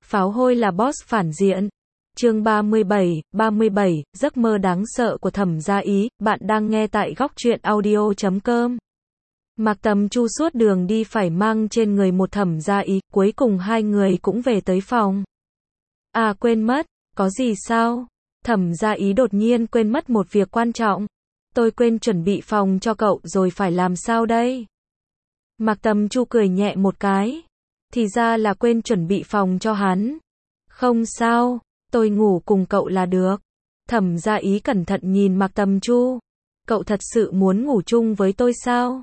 Pháo hôi là boss phản diện. Chương 37, giấc mơ đáng sợ của Thẩm Gia Ý, bạn đang nghe tại góc truyện audio.com. Mạc Tầm Chu suốt đường đi phải mang trên người một Thẩm Gia Ý, cuối cùng hai người cũng về tới phòng. À quên mất, có gì sao? Thẩm Gia Ý đột nhiên quên mất một việc quan trọng. Tôi quên chuẩn bị phòng cho cậu rồi phải làm sao đây? Mạc Tầm Chu cười nhẹ một cái. Thì ra là quên chuẩn bị phòng cho hắn. Không sao, tôi ngủ cùng cậu là được. Thẩm Gia Ý cẩn thận nhìn Mạc Tầm Chu. Cậu thật sự muốn ngủ chung với tôi sao?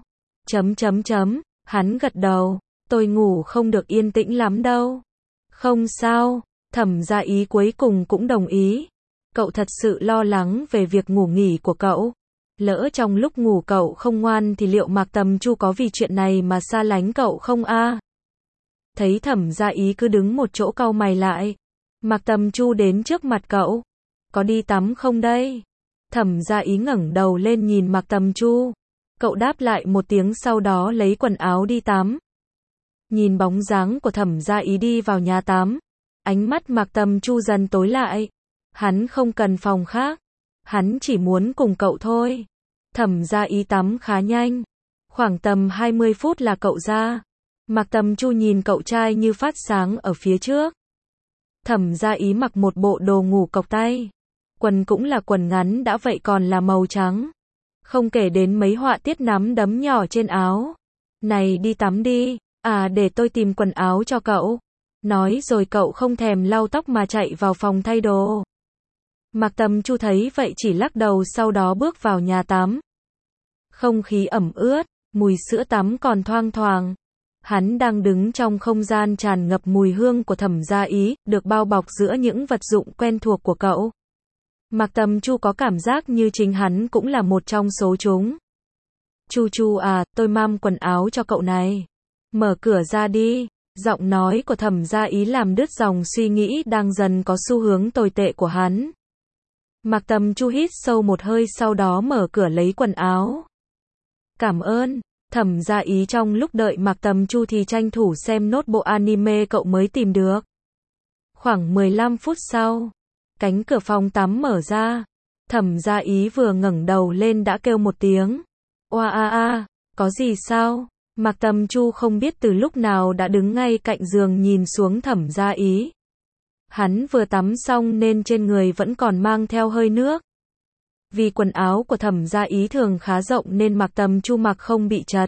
Hắn gật đầu. Tôi ngủ không được yên tĩnh lắm đâu. Không sao, Thẩm Gia Ý cuối cùng cũng đồng ý. Cậu thật sự lo lắng về việc ngủ nghỉ của cậu. Lỡ trong lúc ngủ cậu không ngoan thì liệu Mạc Tầm Chu có vì chuyện này mà xa lánh cậu không a? Thấy Thẩm Gia Ý cứ đứng một chỗ cau mày lại. Mạc Tầm Chu đến trước mặt cậu. Có đi tắm không đây? Thẩm Gia Ý ngẩng đầu lên nhìn Mạc Tầm Chu. Cậu đáp lại một tiếng sau đó lấy quần áo đi tắm. Nhìn bóng dáng của Thẩm Gia Ý đi vào nhà tắm. Ánh mắt Mạc Tầm Chu dần tối lại. Hắn không cần phòng khác. Hắn chỉ muốn cùng cậu thôi. Thẩm Gia Ý tắm khá nhanh. Khoảng tầm 20 phút là cậu ra. Mạc Tầm Chu nhìn cậu trai như phát sáng ở phía trước. Thẩm Gia Ý mặc một bộ đồ ngủ cộc tay. Quần cũng là quần ngắn đã vậy còn là màu trắng. Không kể đến mấy họa tiết nắm đấm nhỏ trên áo. Này đi tắm đi. À để tôi tìm quần áo cho cậu. Nói rồi cậu không thèm lau tóc mà chạy vào phòng thay đồ. Mạc Tầm Chu thấy vậy chỉ lắc đầu sau đó bước vào nhà tắm. Không khí ẩm ướt, mùi sữa tắm còn thoang thoảng. Hắn đang đứng trong không gian tràn ngập mùi hương của Thẩm Gia Ý, được bao bọc giữa những vật dụng quen thuộc của cậu. Mạc Tầm Chu có cảm giác như chính hắn cũng là một trong số chúng. Chu à, tôi mang quần áo cho cậu này. Mở cửa ra đi. Giọng nói của Thẩm Gia Ý làm đứt dòng suy nghĩ đang dần có xu hướng tồi tệ của hắn. Mạc Tầm Chu hít sâu một hơi sau đó mở cửa lấy quần áo. Cảm ơn. Thẩm Gia Ý trong lúc đợi Mạc Tầm Chu thì tranh thủ xem nốt bộ anime cậu mới tìm được. Khoảng 15 phút sau, cánh cửa phòng tắm mở ra. Thẩm Gia Ý vừa ngẩng đầu lên đã kêu một tiếng. Oa a a, có gì sao? Mạc Tầm Chu không biết từ lúc nào đã đứng ngay cạnh giường nhìn xuống Thẩm Gia Ý. Hắn vừa tắm xong nên trên người vẫn còn mang theo hơi nước. Vì quần áo của Thẩm Gia Ý thường khá rộng nên Mạc Tầm Chu mặc không bị chật.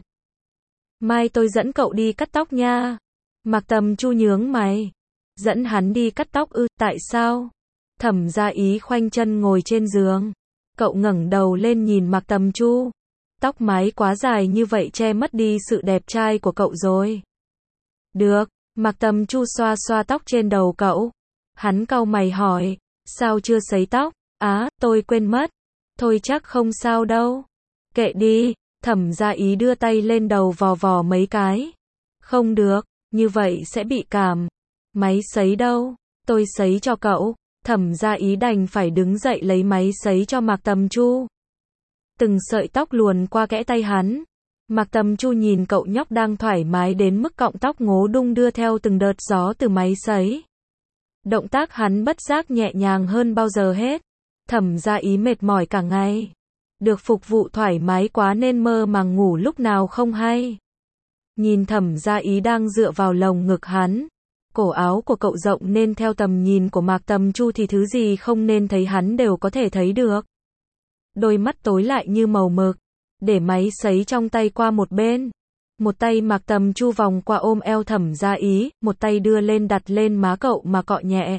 Mai tôi dẫn cậu đi cắt tóc nha. Mạc Tầm Chu nhướng mày. Dẫn hắn đi cắt tóc ư, tại sao? Thẩm Gia Ý khoanh chân ngồi trên giường. Cậu ngẩng đầu lên nhìn Mạc Tầm Chu. Tóc mái quá dài như vậy che mất đi sự đẹp trai của cậu rồi. Được, Mạc Tầm Chu xoa xoa tóc trên đầu cậu. Hắn cau mày hỏi, sao chưa sấy tóc? Á, tôi quên mất. Thôi chắc không sao đâu. Kệ đi, Thẩm Gia Ý đưa tay lên đầu vò vò mấy cái. Không được, như vậy sẽ bị cảm. Máy sấy đâu? Tôi sấy cho cậu. Thẩm Gia Ý đành phải đứng dậy lấy máy sấy cho Mạc Tầm Chu. Từng sợi tóc luồn qua kẽ tay hắn. Mạc Tầm Chu nhìn cậu nhóc đang thoải mái đến mức cọng tóc ngố đung đưa theo từng đợt gió từ máy sấy. Động tác hắn bất giác nhẹ nhàng hơn bao giờ hết. Thẩm Gia Ý mệt mỏi cả ngày. Được phục vụ thoải mái quá nên mơ màng ngủ lúc nào không hay. Nhìn Thẩm Gia Ý đang dựa vào lồng ngực hắn. Cổ áo của cậu rộng nên theo tầm nhìn của Mạc Tầm Chu thì thứ gì không nên thấy hắn đều có thể thấy được. Đôi mắt tối lại như màu mực. Để máy sấy trong tay qua một bên. Một tay Mạc Tầm Chu vòng qua ôm eo Thẩm Gia Ý, một tay đưa lên đặt lên má cậu mà cọ nhẹ.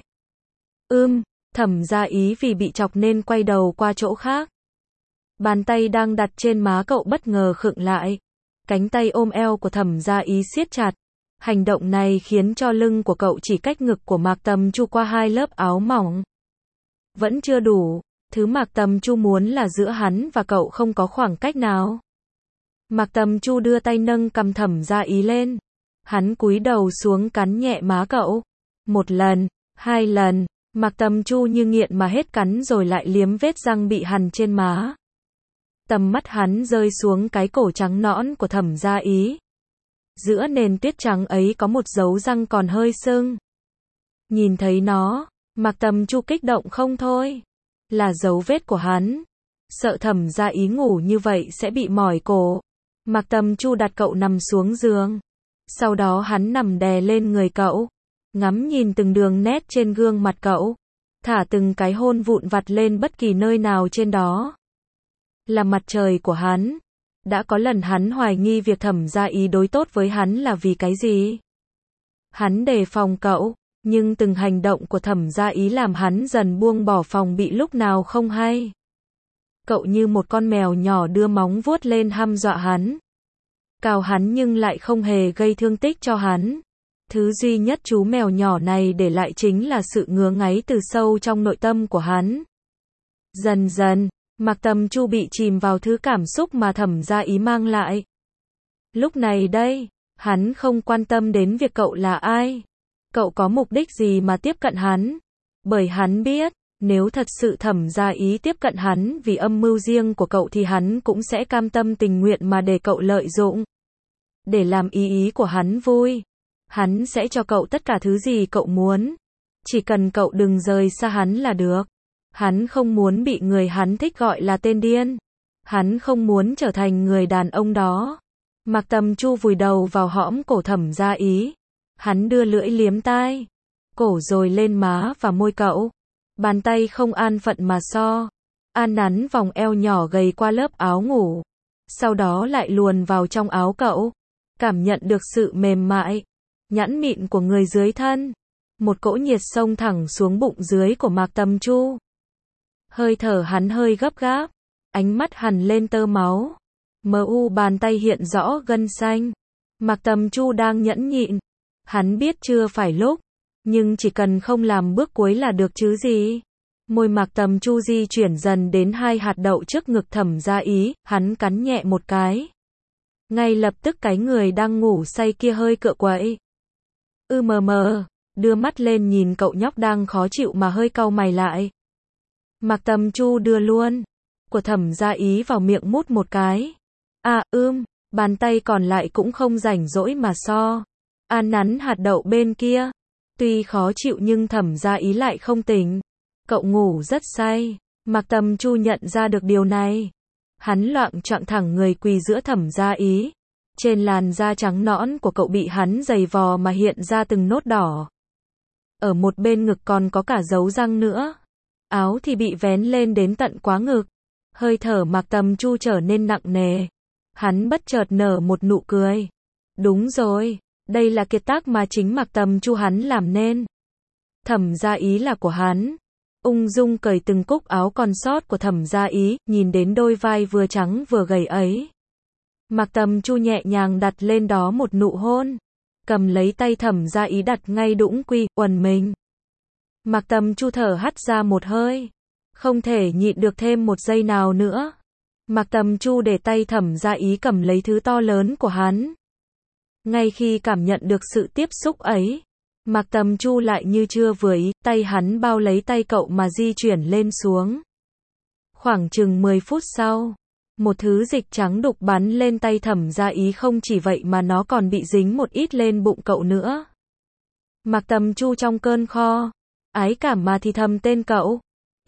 Thẩm Gia Ý vì bị chọc nên quay đầu qua chỗ khác. Bàn tay đang đặt trên má cậu bất ngờ khựng lại. Cánh tay ôm eo của Thẩm Gia Ý siết chặt. Hành động này khiến cho lưng của cậu chỉ cách ngực của Mạc Tầm Chu qua hai lớp áo mỏng. Vẫn chưa đủ, thứ Mạc Tầm Chu muốn là giữa hắn và cậu không có khoảng cách nào. Mạc Tầm Chu đưa tay nâng cằm Thẩm Gia Ý lên. Hắn cúi đầu xuống cắn nhẹ má cậu. Một lần, hai lần, Mạc Tầm Chu như nghiện mà hết cắn rồi lại liếm vết răng bị hằn trên má. Tầm mắt hắn rơi xuống cái cổ trắng nõn của Thẩm Gia Ý. Giữa nền tuyết trắng ấy có một dấu răng còn hơi sưng. Nhìn thấy nó, Mạc Tầm Chu kích động không thôi. Là dấu vết của hắn. Sợ Thẩm Gia Ý ngủ như vậy sẽ bị mỏi cổ. Mạc Tầm Chu đặt cậu nằm xuống giường. Sau đó hắn nằm đè lên người cậu. Ngắm nhìn từng đường nét trên gương mặt cậu. Thả từng cái hôn vụn vặt lên bất kỳ nơi nào trên đó. Là mặt trời của hắn. Đã có lần hắn hoài nghi việc Thẩm Gia Ý đối tốt với hắn là vì cái gì. Hắn đề phòng cậu, nhưng từng hành động của Thẩm Gia Ý làm hắn dần buông bỏ phòng bị lúc nào không hay. Cậu như một con mèo nhỏ đưa móng vuốt lên hăm dọa hắn. Cào hắn nhưng lại không hề gây thương tích cho hắn. Thứ duy nhất chú mèo nhỏ này để lại chính là sự ngứa ngáy từ sâu trong nội tâm của hắn. Dần dần, Mạc Tầm Chu bị chìm vào thứ cảm xúc mà Thẩm Gia Ý mang lại. Lúc này đây, hắn không quan tâm đến việc cậu là ai. Cậu có mục đích gì mà tiếp cận hắn. Bởi hắn biết, nếu thật sự Thẩm Gia Ý tiếp cận hắn vì âm mưu riêng của cậu thì hắn cũng sẽ cam tâm tình nguyện mà để cậu lợi dụng. Để làm ý của hắn vui. Hắn sẽ cho cậu tất cả thứ gì cậu muốn. Chỉ cần cậu đừng rời xa hắn là được. Hắn không muốn bị người hắn thích gọi là tên điên. Hắn không muốn trở thành người đàn ông đó. Mạc Tầm Chu vùi đầu vào hõm cổ Thẩm Gia Ý. Hắn đưa lưỡi liếm tai, cổ rồi lên má và môi cậu. Bàn tay không an phận mà so. An nắn vòng eo nhỏ gầy qua lớp áo ngủ. Sau đó lại luồn vào trong áo cậu. Cảm nhận được sự mềm mại, nhẵn mịn của người dưới thân. Một cỗ nhiệt xông thẳng xuống bụng dưới của Mạc Tầm Chu. Hơi thở hắn hơi gấp gáp. Ánh mắt hằn lên tơ máu. Bàn tay hiện rõ gân xanh. Mạc Tầm Chu đang nhẫn nhịn. Hắn biết chưa phải lúc. Nhưng chỉ cần không làm bước cuối là được chứ gì. Môi Mạc Tầm Chu di chuyển dần đến hai hạt đậu trước ngực Thẩm Gia Ý. Hắn cắn nhẹ một cái. Ngay lập tức cái người đang ngủ say kia hơi cựa quậy. Đưa mắt lên nhìn cậu nhóc đang khó chịu mà hơi cau mày lại. Mạc Tầm Chu đưa luôn của Thẩm Gia Ý vào miệng mút một cái. Bàn tay còn lại cũng không rảnh rỗi mà so. An nắn hạt đậu bên kia. Tuy khó chịu nhưng Thẩm Gia Ý lại không tỉnh. Cậu ngủ rất say. Mạc Tầm Chu nhận ra được điều này. Hắn loạng choạng thẳng người quỳ giữa Thẩm Gia Ý. Trên làn da trắng nõn của cậu bị hắn giày vò mà hiện ra từng nốt đỏ. Ở một bên ngực còn có cả dấu răng nữa. Áo thì bị vén lên đến tận quá ngực. Hơi thở Mạc Tầm Chu trở nên nặng nề. Hắn bất chợt nở một nụ cười. Đúng rồi, đây là kiệt tác mà chính Mạc Tầm Chu hắn làm nên. Thẩm Gia Ý là của hắn. Ung dung cởi từng cúc áo còn sót của Thẩm Gia Ý, nhìn đến đôi vai vừa trắng vừa gầy ấy. Mạc Tầm Chu nhẹ nhàng đặt lên đó một nụ hôn. Cầm lấy tay Thẩm Gia Ý đặt ngay đũng quy, uẩn mình. Mạc Tầm Chu thở hắt ra một hơi. Không thể nhịn được thêm một giây nào nữa. Mạc Tầm Chu để tay Thẩm Gia Ý cầm lấy thứ to lớn của hắn. Ngay khi cảm nhận được sự tiếp xúc ấy, Mạc Tầm Chu lại như chưa vừa ý, tay hắn bao lấy tay cậu mà di chuyển lên xuống. Khoảng chừng 10 phút sau, một thứ dịch trắng đục bắn lên tay Thẩm Gia Ý, không chỉ vậy mà nó còn bị dính một ít lên bụng cậu nữa. Mạc Tầm Chu trong cơn kho, ái cảm mà thì thầm tên cậu.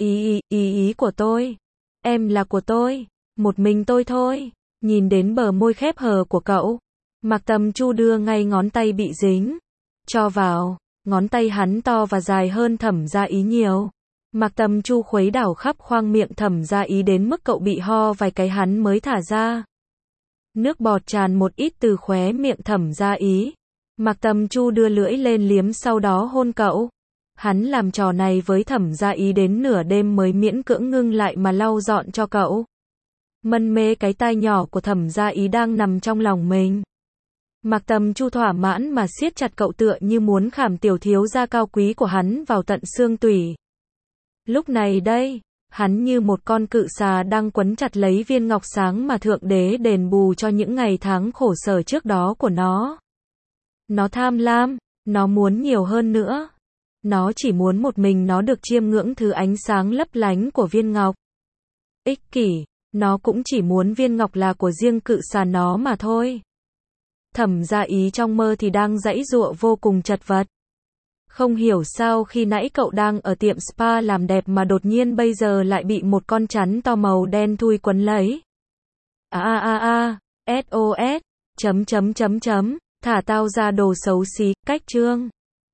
Ý của tôi. Em là của tôi. Một mình tôi thôi. Nhìn đến bờ môi khép hờ của cậu, Mạc Tầm Chu đưa ngay ngón tay bị dính. Cho vào. Ngón tay hắn to và dài hơn Thẩm Gia Ý nhiều. Mạc Tầm Chu khuấy đảo khắp khoang miệng Thẩm Gia Ý đến mức cậu bị ho vài cái hắn mới thả ra. Nước bọt tràn một ít từ khóe miệng Thẩm Gia Ý. Mạc Tầm Chu đưa lưỡi lên liếm sau đó hôn cậu. Hắn làm trò này với Thẩm Gia Ý đến nửa đêm mới miễn cưỡng ngưng lại mà lau dọn cho cậu. Mân mê cái tai nhỏ của Thẩm Gia Ý đang nằm trong lòng mình. Mạc Tầm Chu thỏa mãn mà siết chặt cậu tựa như muốn khảm tiểu thiếu gia cao quý của hắn vào tận xương tủy. Lúc này đây, hắn như một con cự xà đang quấn chặt lấy viên ngọc sáng mà Thượng Đế đền bù cho những ngày tháng khổ sở trước đó của nó. Nó tham lam, nó muốn nhiều hơn nữa. Nó chỉ muốn một mình nó được chiêm ngưỡng thứ ánh sáng lấp lánh của viên ngọc. Ích kỷ, nó cũng chỉ muốn viên ngọc là của riêng cự xà nó mà thôi. Thẩm Gia Ý trong mơ thì đang giãy giụa vô cùng chật vật. Không hiểu sao khi nãy cậu đang ở tiệm spa làm đẹp mà đột nhiên bây giờ lại bị một con chắn to màu đen thui quấn lấy. SOS. Thả tao ra đồ xấu xí, cách chương.